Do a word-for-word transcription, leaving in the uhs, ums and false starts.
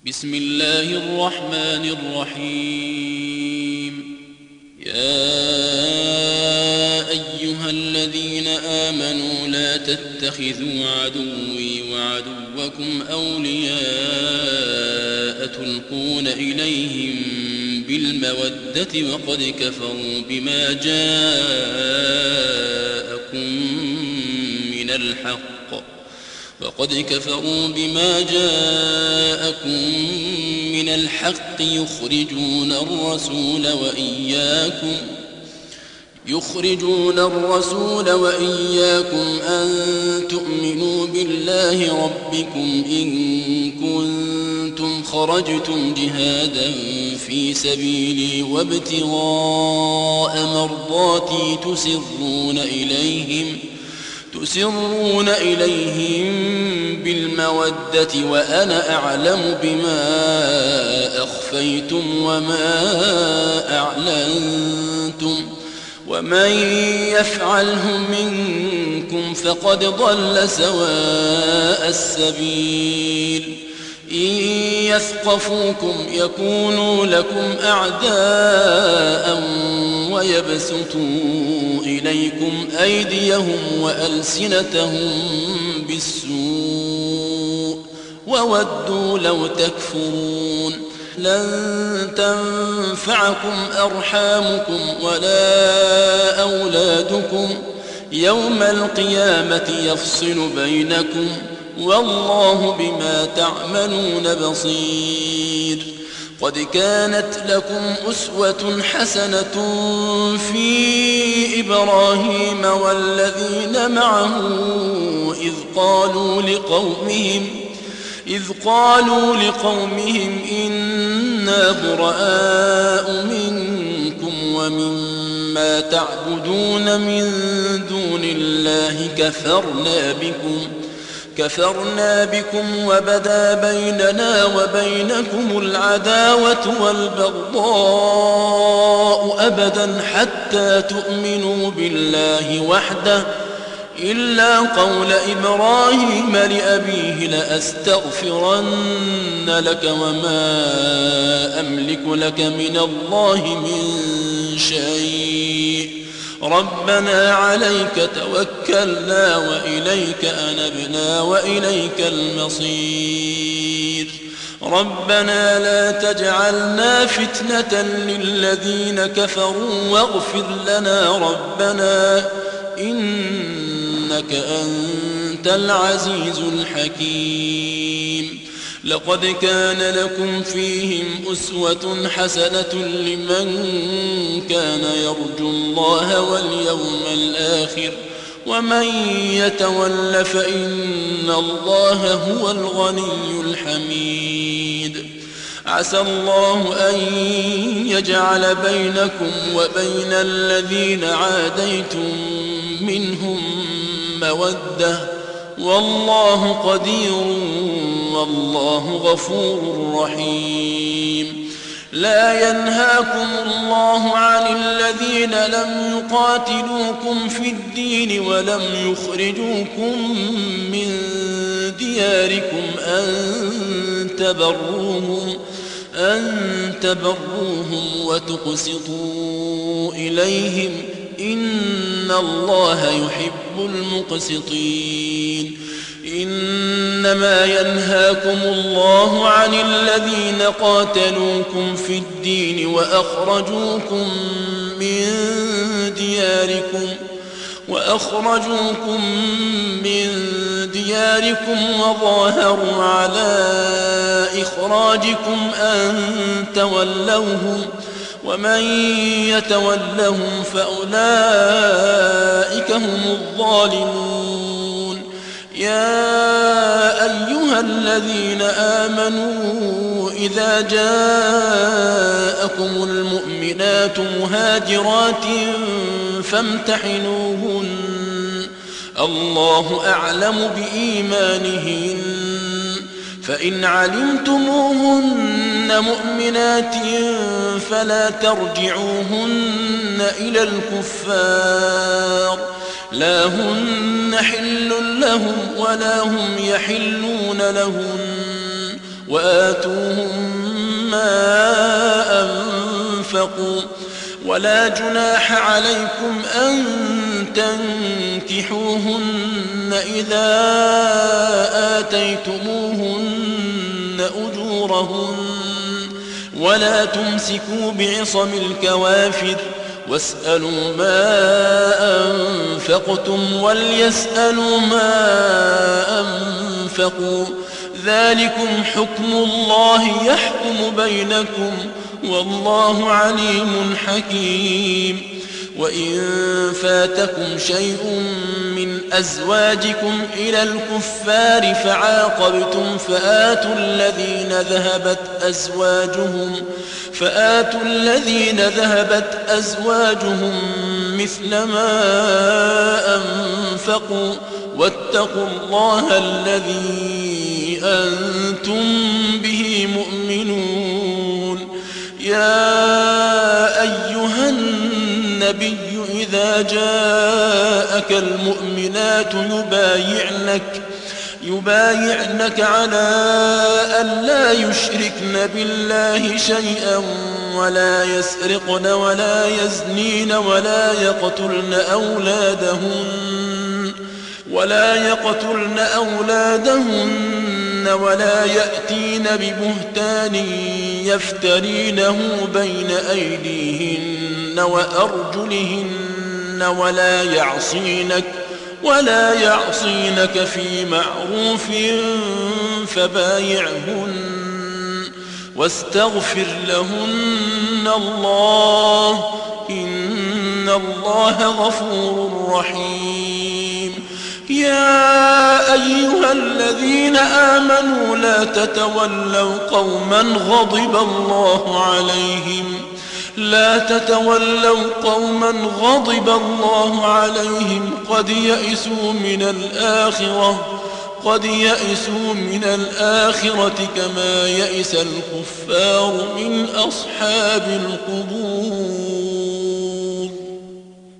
بسم الله الرحمن الرحيم. يا أيها الذين آمنوا لا تتخذوا عدوي وعدوكم أولياء تلقون إليهم بالمودة وقد كفروا بما جاءكم من الحق وقد كفروا بما جاءكم من الحق يخرجون الرسول وإياكم يخرجون الرسول وإياكم أن تؤمنوا بالله ربكم إن كنتم خرجتم جهادا في سبيلي وابتغاء مرضاتي تسرون إليهم تسرون إليهم بالمودة وأنا أعلم بما أخفيتم وما أعلنتم ومن يفعله منكم فقد ضل سواء السبيل. إن يثقفوكم يكونوا لكم أعداء ويبسطوا إليكم أيديهم وألسنتهم بالسوء وودوا لو تكفرون. لن تنفعكم أرحامكم ولا أولادكم يوم القيامة يفصل بينكم والله بما تعملون بصير. قد كانت لكم أسوة حسنة في إبراهيم والذين معه إذ قالوا لقومهم إذ قالوا لقومهم إنا براء منكم ومما تعبدون من دون الله كفرنا بكم كفرنا بكم وبدا بيننا وبينكم العداوة والبغضاء أبدا حتى تؤمنوا بالله وحده إلا قول إبراهيم لأبيه لأستغفرن لك وما أملك لك من الله من شيء ربنا عليك توكلنا وإليك أنبنا وإليك المصير. ربنا لا تجعلنا فتنة للذين كفروا واغفر لنا ربنا إنك أنت العزيز الحكيم. لقد كان لكم فيهم أسوة حسنة لمن كان يرجو الله واليوم الآخر ومن يتول فإن الله هو الغني الحميد. عسى الله أن يجعل بينكم وبين الذين عاديتم منهم مودة والله قدير والله غفور رحيم. لا ينهاكم الله عن الذين لم يقاتلوكم في الدين ولم يخرجوكم من دياركم أن تبروهم أن تبروهم وتقسطوا إليهم إن الله يحب المقسطين. إنما ينهاكم الله عن الذين قاتلوكم في الدين وأخرجوكم من دياركم وأخرجوكم من دياركم وظاهروا على إخراجكم أن تولوهم ومن يتولهم فأولئك هم الظالمون. يا أيها الذين آمنوا إذا جاءكم المؤمنات مهاجرات فامتحنوهن الله أعلم بإيمانهن فإن علمتموهن مؤمنات فلا ترجعوهن إلى الكفار لا هن حل لهم ولا هم يحلون لهن وآتوهم ما أنفقوا ولا جناح عليكم أن تنكحوهن إذا آتيتموهن أجورهن ولا تمسكوا بعصم الكوافر واسألوا ما أنفقتم وليسألوا ما أنفقوا ذلكم حكم الله يحكم بينكم والله عليم حكيم. وإن فاتكم شيء من أزواجكم إلى الكفار فعاقبتم فآتوا الذين ذهبت أزواجهم فآتوا الذين ذهبت أزواجهم مثل ما أنفقوا واتقوا الله الذي أنتم به مؤمنون. يا أيها النبي إذا جاءك المؤمنات يبايعنك يبايعنك على أن لا يشركن بالله شيئا ولا يسرقن ولا يزنين ولا يقتلن أولادهن ولا يقتلن أولادهن ولا يأتين ببهتان يفترينه بين أيديهن وأرجلهن ولا يعصينك ولا يعصينك في معروف فبايعهن واستغفر لهن الله إن الله غفور رحيم. يا أيها الذين آمنوا لا تتولوا قوما غضب الله عليهم لا تتولوا قوما غضب الله عليهم قد يئسوا من الآخرة قد يئسوا من الآخرة كما يئس الكفار من أصحاب القبور.